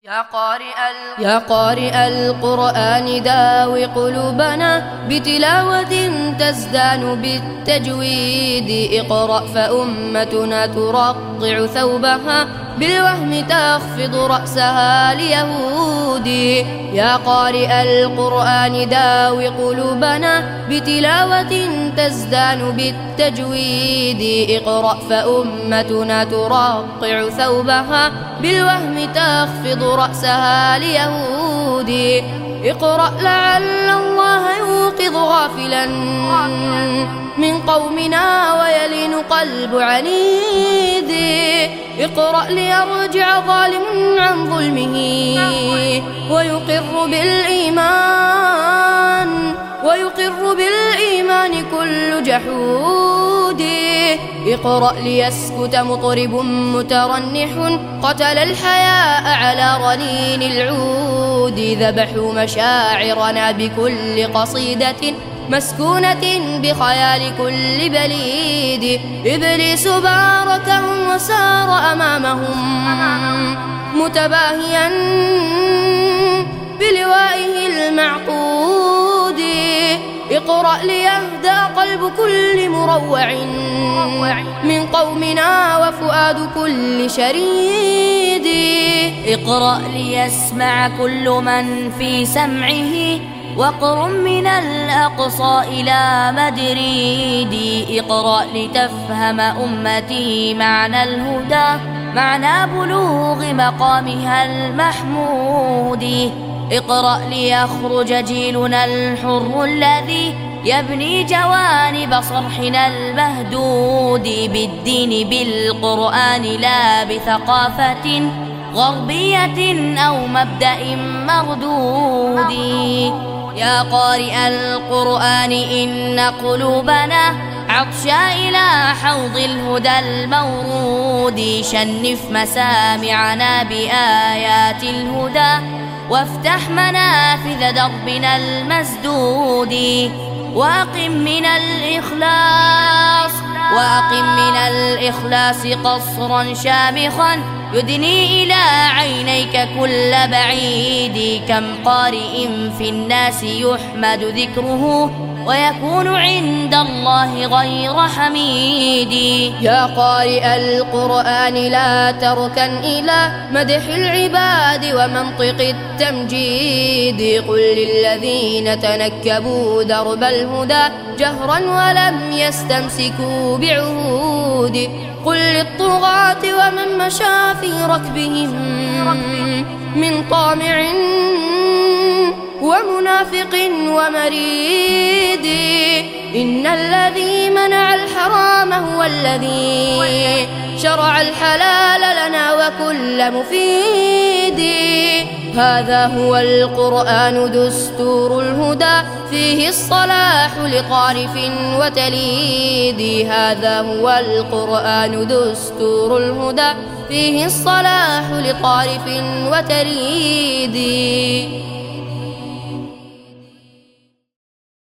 يا قارئ القرآن داوي قلوبنا بتلاوة تزدان بالتجويد. اقرأ فأمتنا ترقع ثوبها بالوهم تخفض رأسها ليهودي. يا قارئ القرآن داوي قلوبنا بتلاوة تزدان بالتجويد. اقرأ فأمتنا ترقع ثوبها بالوهم تخفض رأسها ليهودي. اقرأ لعل الله يوقظ غافلا من قومنا ويلين قلب عنيد. اقرأ ليرجع ظالم عن ظلمه ويقر بالإيمان كل جحود. اقرأ ليسكت مطرب مترنح قتل الحياء على رنين العود. ذبحوا مشاعرنا بكل قصيدة مسكونة بخيال كل بليد. إبليس باركهم وسار أمامهم متباهيا بلوائه المعقود. اقرأ ليهدى قلب كل مروع من قومنا وفؤاد كل شريد. اقرأ ليسمع كل من في سمعه وقر من الأقصى إلى مدريد. اقرأ لتفهم أمتي معنى الهدى معنى بلوغ مقامها المحمود. اقرأ ليخرج جيلنا الحر الذي يبني جوانب صرحنا المهدود بالدين بالقرآن لا بثقافة غربية أو مبدأ مردود. يا قارئ القرآن إن قلوبنا عطشا إلى حوض الهدى المورود. شنف مسامعنا بآيات الهدى وافتح منافذ دربنا المسدود. وأقم من الإخلاص قصرا شامخا يدني إلى عينيك كل بعيد. كم قارئ في الناس يحمد ذكره ويكون عند الله غير حميد. يا قارئ القرآن لا تركن إلى مدح العباد ومنطق التمجيد. قل للذين تنكبوا درب الهدى جهرا ولم يستمسكوا بعهود. قل للطغاة ومن مشى في ركبهم من طامع ومنافق ومريد. إن الذي منع الحرام هو الذي شرع الحلال لنا وكل مفيد. هذا هو القرآن دستور الهدى فيه الصلاح لطارف وتليد. هذا هو القرآن دستور الهدى فيه الصلاح لطارف وتليد.